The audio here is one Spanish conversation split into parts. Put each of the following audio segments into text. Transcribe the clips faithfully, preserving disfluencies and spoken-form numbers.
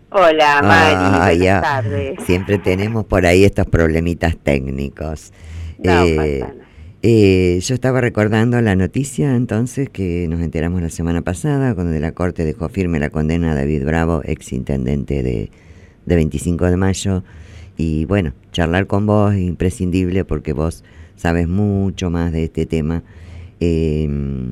Hola, Mari, Ah, buenas ya. tardes. Siempre tenemos por ahí estos problemitas técnicos. No pasa Eh, nada. eh, yo estaba recordando la noticia entonces que nos enteramos la semana pasada, cuando la Corte dejó firme la condena a David Bravo, ex intendente de, de veinticinco de mayo. Y bueno, charlar con vos es imprescindible porque vos sabes mucho más de este tema. Eh,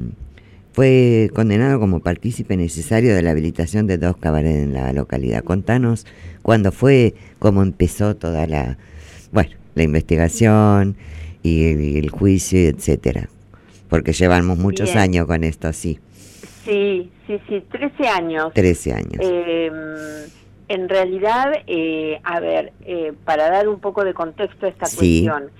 Fue condenado como partícipe necesario de la habilitación de dos cabarets en la localidad. Contanos cuándo fue, cómo empezó toda la, bueno, la investigación y el, y el juicio, etcétera. Porque llevamos muchos Bien, años con esto, sí, sí, sí, sí, trece años. trece años. Eh, en realidad, eh, a ver, eh, para dar un poco de contexto a esta Sí, cuestión,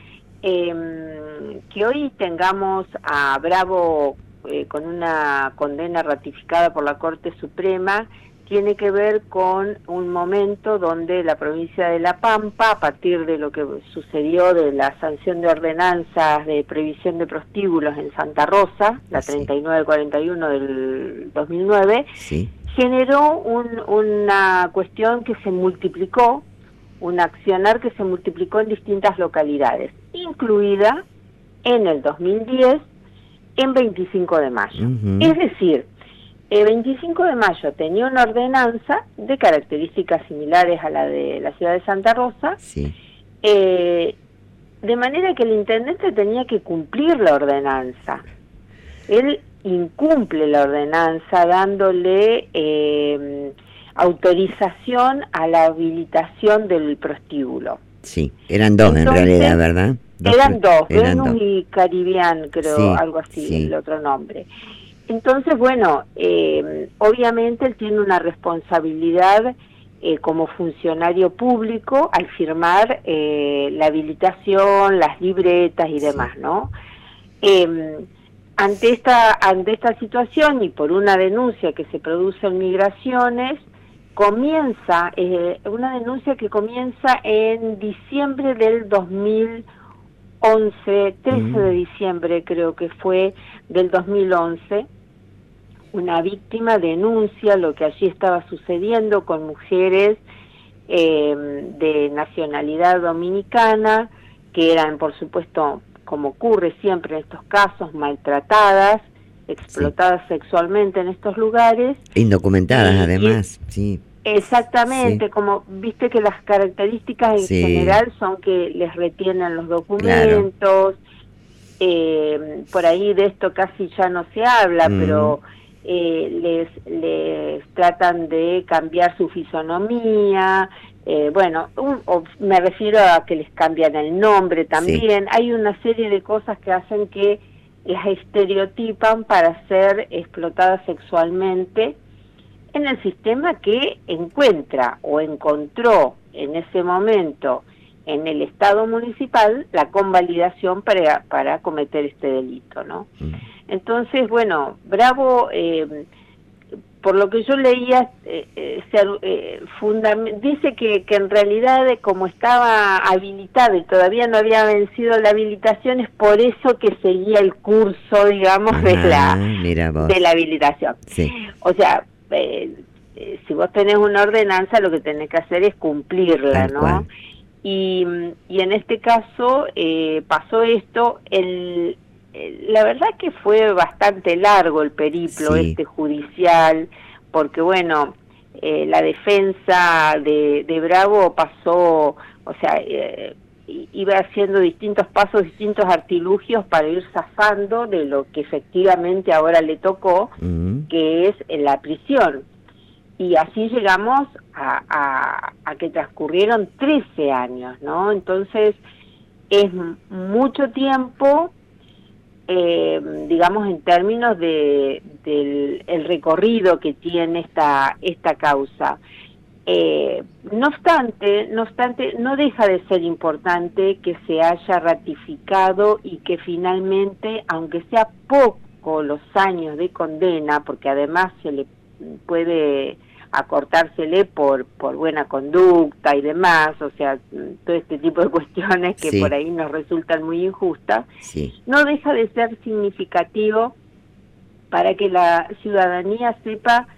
eh, que hoy tengamos a Bravo eh, con una condena ratificada por la Corte Suprema, tiene que ver con un momento donde la provincia de La Pampa, a partir de lo que sucedió de la sanción de ordenanzas de prohibición de prostíbulos en Santa Rosa, la sí, treinta y nueve cuarenta y uno del dos mil nueve, sí, generó un, una cuestión que se multiplicó, un accionar que se multiplicó en distintas localidades, incluida en el dos mil diez en veinticinco de mayo. ujú, Es decir, el veinticinco de mayo tenía una ordenanza de características similares a la de la ciudad de Santa Rosa, sí, eh, de manera que el intendente tenía que cumplir la ordenanza. Él incumple la ordenanza dándole eh, autorización a la habilitación del prostíbulo. sí. Eran dos en realidad, Entonces, ¿verdad? Dos, pro- eran dos, eran dos. Venus y Caribbean, creo, Sí, algo así, el sí, otro nombre. Entonces, bueno, eh, obviamente él tiene una responsabilidad eh, como funcionario público al firmar eh, la habilitación, las libretas y sí, demás, ¿no? Eh, ante esta ante esta situación y por una denuncia que se produce en Migraciones, comienza eh, una denuncia que comienza en diciembre del dos mil once, trece de mm, diciembre creo que fue del dos mil once. Una víctima denuncia lo que allí estaba sucediendo con mujeres eh, de nacionalidad dominicana, que eran, por supuesto, como ocurre siempre en estos casos, maltratadas, sí. explotadas sexualmente en estos lugares, Indocumentadas y, y además, sí, sí, exactamente, como viste que las características en sí, general son que les retienen los claro. documentos, eh, por ahí de esto casi ya no se habla, Mm, pero eh, les, les tratan de cambiar su fisonomía, eh, bueno, un, o me refiero a que les cambian el nombre sí, también, hay una serie de cosas que hacen que las estereotipan para ser explotadas sexualmente en el sistema que encuentra o encontró en ese momento en el Estado municipal la convalidación para, para cometer este delito, ¿no? mm, Entonces, bueno, Bravo, eh, por lo que yo leía, eh, eh, se, eh, fundam- dice que, que en realidad eh, como estaba habilitado y todavía no había vencido la habilitación, es por eso que seguía el curso, digamos, de la, ajá, mira de vos, la habilitación. sí, O sea, eh, eh, si vos tenés una ordenanza, lo que tenés que hacer es cumplirla, tal ¿no? cual, Y, y en este caso eh, pasó esto, el, el, la verdad que fue bastante largo el periplo sí, este judicial, porque bueno, eh, la defensa de, de Bravo pasó, o sea, eh, iba haciendo distintos pasos, distintos artilugios para ir zafando de lo que efectivamente ahora le tocó, mm, que es en la prisión. Y así llegamos a, a, a que transcurrieron trece años, ¿no? Entonces es mucho tiempo, eh, digamos, en términos de del el recorrido que tiene esta esta causa. Eh, no obstante, no obstante, no deja de ser importante que se haya ratificado y que finalmente, aunque sea poco los años de condena, porque además se le puede acortársele por por buena conducta y demás, o sea, todo este tipo de cuestiones que por sí, ahí nos resultan muy injustas, sí, no deja de ser significativo para que la ciudadanía sepa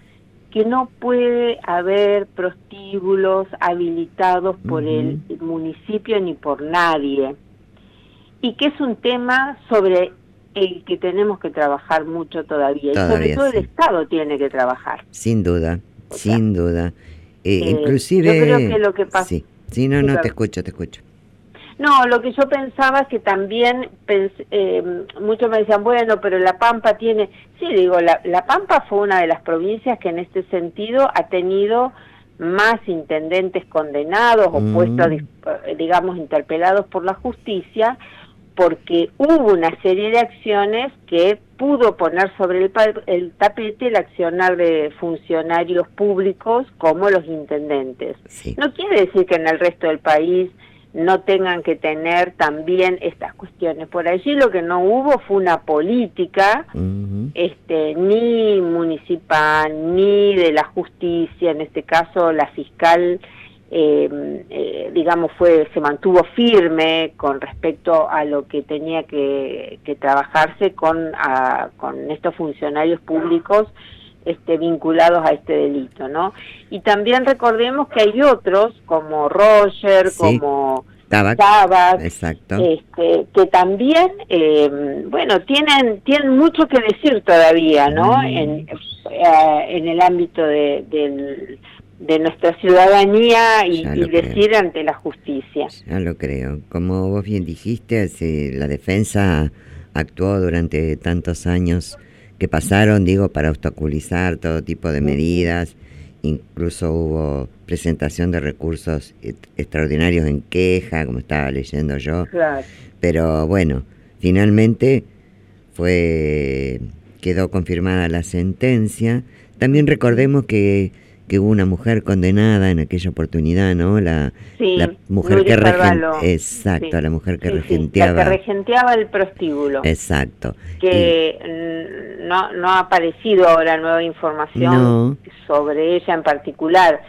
que no puede haber prostíbulos habilitados por uh-huh. el municipio ni por nadie, y que es un tema sobre el que tenemos que trabajar mucho todavía, todavía y sobre todo sí. el Estado tiene que trabajar. Sin duda, o sea, sin duda. Eh, eh, inclusive... Yo creo que lo que pasa... Sí, sí no, no, te escucho, te escucho. No, lo que yo pensaba es que también, pensé, eh, muchos me decían, bueno, pero La Pampa tiene... Sí, digo, la, la Pampa fue una de las provincias que en este sentido ha tenido más intendentes condenados o mm. puestos, digamos, interpelados por la justicia, porque hubo una serie de acciones que pudo poner sobre el, el tapete el accionar de funcionarios públicos como los intendentes. Sí. No quiere decir que en el resto del país no tengan que tener también estas cuestiones. Por allí lo que no hubo fue una política, uh-huh. este, ni municipal, ni de la justicia, en este caso la fiscal, eh, eh, digamos, fue se mantuvo firme con respecto a lo que tenía que, que trabajarse con, a, con estos funcionarios públicos Este, vinculados a este delito, ¿no? Y también recordemos que hay otros, como Roger, sí, como Tabac, Tabac exacto. Este, que también, eh, bueno, tienen tienen mucho que decir todavía, ¿no? Mm. En, eh, en el ámbito de, de, de nuestra ciudadanía y, y decir creo. ante la justicia. Ya lo creo. Como vos bien dijiste, la defensa actuó durante tantos años que pasaron, digo, para obstaculizar todo tipo de medidas, incluso hubo presentación de recursos extraordinarios en queja, como estaba leyendo yo, claro. Pero bueno, finalmente fue quedó confirmada la sentencia. También recordemos que que hubo una mujer condenada en aquella oportunidad, ¿no? La, sí, la mujer que regentaba. Exacto, sí. la mujer que sí, regenteaba. Sí, la que regenteaba el prostíbulo. Exacto. Que y... no, no ha aparecido ahora nueva información no. sobre ella en particular,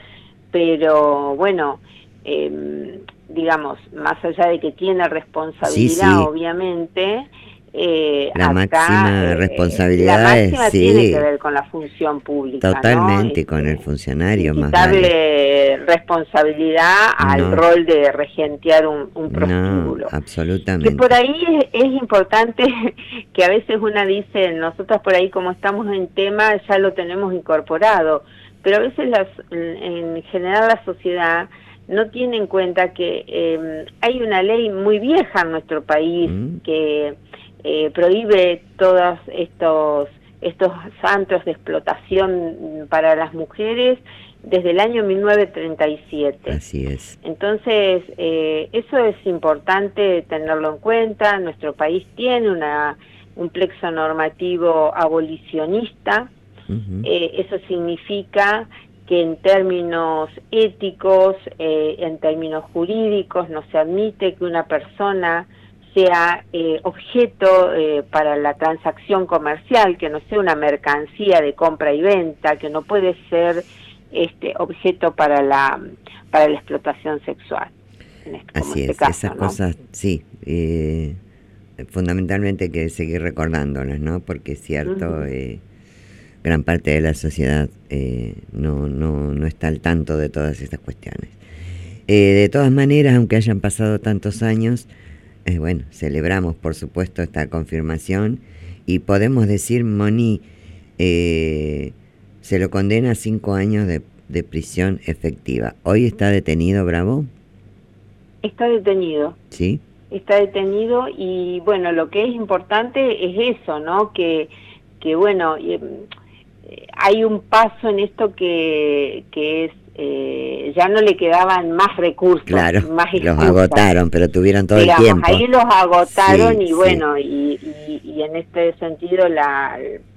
pero bueno, eh, digamos, más allá de que tiene responsabilidad, sí, sí. obviamente... Eh, la acá, máxima eh, responsabilidad la máxima es, sí, tiene que ver con la función pública, totalmente, ¿no? con este, el funcionario más quitarle vale. responsabilidad al no. rol de regentear un, un prostíbulo. No, absolutamente. Que por ahí es, es importante que a veces una dice, nosotros por ahí como estamos en tema ya lo tenemos incorporado, pero a veces las, en general la sociedad no tiene en cuenta que eh, hay una ley muy vieja en nuestro país mm. que Eh, prohíbe todos estos estos santos de explotación para las mujeres desde el año mil novecientos treinta y siete. Así es. Entonces, eh, eso es importante tenerlo en cuenta. Nuestro país tiene una un plexo normativo abolicionista. Uh-huh. Eh, eso significa que en términos éticos, eh, en términos jurídicos, no se admite que una persona sea eh, objeto eh, para la transacción comercial, que no sea una mercancía de compra y venta, que no puede ser este objeto para la para la explotación sexual. En este, Así este es, caso, esas ¿no? cosas, sí, eh, fundamentalmente hay que seguir recordándolas, ¿no? Porque es cierto, uh-huh. eh, gran parte de la sociedad eh, no, no, no está al tanto de todas estas cuestiones. Eh, de todas maneras, aunque hayan pasado tantos años, Eh, bueno, celebramos por supuesto esta confirmación y podemos decir, Moni, eh, se lo condena a cinco años de, de prisión efectiva. ¿Hoy está detenido Bravo? Está detenido. ¿Sí? Está detenido y bueno, lo que es importante es eso, ¿no? Que, que bueno, eh, hay un paso en esto que, que es Eh, ya no le quedaban más recursos, claro, más los agotaron, pero tuvieron todo Digamos, el tiempo. Ahí los agotaron sí, y bueno, sí. y, y, y en este sentido la,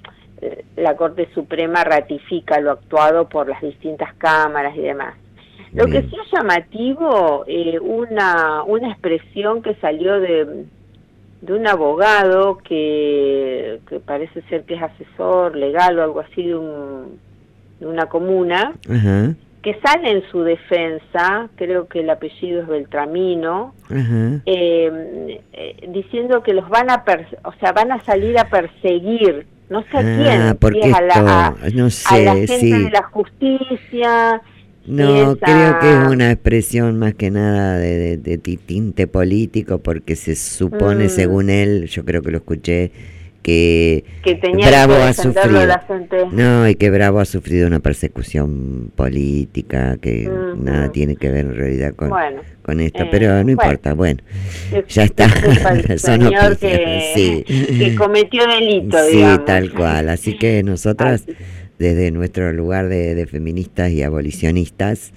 la Corte Suprema ratifica lo actuado por las distintas cámaras y demás. Lo Bien. que sí es llamativo, eh, una, una expresión que salió de, de un abogado que, que parece ser que es asesor legal o algo así de, un, de una comuna, Ajá. que sale en su defensa, creo que el apellido es Beltramino, eh, eh, diciendo que los van a, per- o sea, van a salir a perseguir no sé a Ah, quién, porque si es a la, a, esto, no a la sé, gente sí. de la justicia. No, Es creo que es a, una expresión más que nada de, de, de ti- tinte político, porque se supone, mm, según él, yo creo que lo escuché, que que tenía que Bravo ha defenderlo de sufrido, la gente. no, y que Bravo ha sufrido una persecución política que nada Ujú. tiene que ver en realidad con, Bueno, con esto, pero eh, no bueno, importa, bueno, que, ya está, que sepa el son señor opiniones, que, sí, que cometió delito, sí, digamos. tal cual, así que nosotras, Así, desde nuestro lugar de, de feministas y abolicionistas,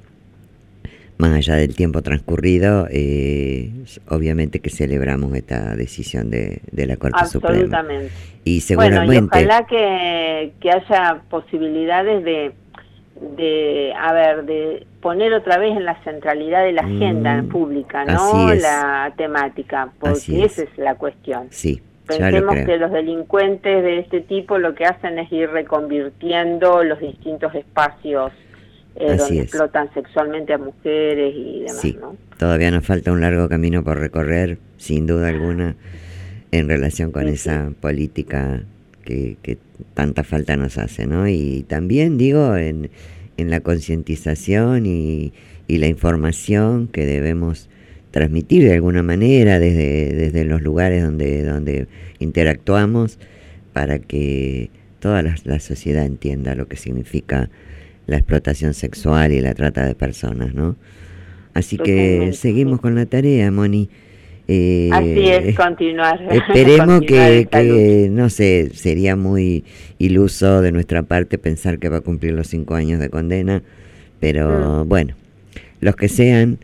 más allá del tiempo transcurrido, eh, obviamente que celebramos esta decisión de, de la Corte Suprema. absolutamente. Y Bueno, y seguramente, ojalá que, que haya posibilidades de, de, a ver, de poner otra vez en la centralidad de la agenda mm, pública, así ¿no? es, La temática, así porque esa es, es la cuestión. sí, ya lo Pensemos creo, que los delincuentes de este tipo lo que hacen es ir reconvirtiendo los distintos espacios eh, así donde es, explotan sexualmente a mujeres y demás, sí. ¿no? Todavía nos falta un largo camino por recorrer, sin duda alguna, en relación con Sí, sí, esa política que, que tanta falta nos hace, ¿no? Y también digo en, en la concientización y, y la información que debemos transmitir de alguna manera desde, desde los lugares donde, donde interactuamos para que toda la, la sociedad entienda lo que significa la explotación sexual y la trata de personas, ¿no? Así que totalmente, seguimos sí. con la tarea, Moni. Así es, Eh, continuar, esperemos continuar que, esta lucha. que, no sé, sería muy iluso de nuestra parte pensar que va a cumplir los cinco años de condena, Mm. pero bueno, los que sean,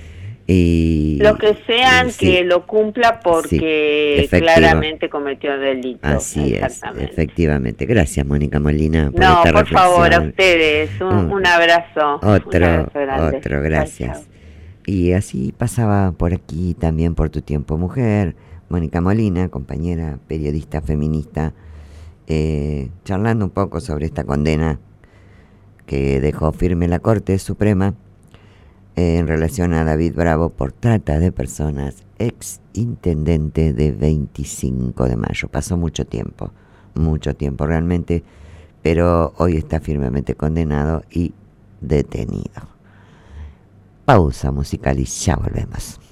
Los y, que y sean sí, que lo cumpla sí, porque efectivo, claramente cometió delito, así es, exactamente. efectivamente. Gracias, Mónica Molina, por No, esta por favor, a reflexión. ustedes, un, Un- un abrazo, un otro, abrazo grande. otro, Chao, chao. gracias. Y así pasaba por aquí también por Tu Tiempo Mujer, Mónica Molina, compañera periodista feminista, eh, charlando un poco sobre esta condena que dejó firme la Corte Suprema eh, en relación a David Bravo por trata de personas, ex intendente de veinticinco de mayo. Pasó mucho tiempo, mucho tiempo realmente, pero hoy está firmemente condenado y detenido. Pausa musical y ya volvemos.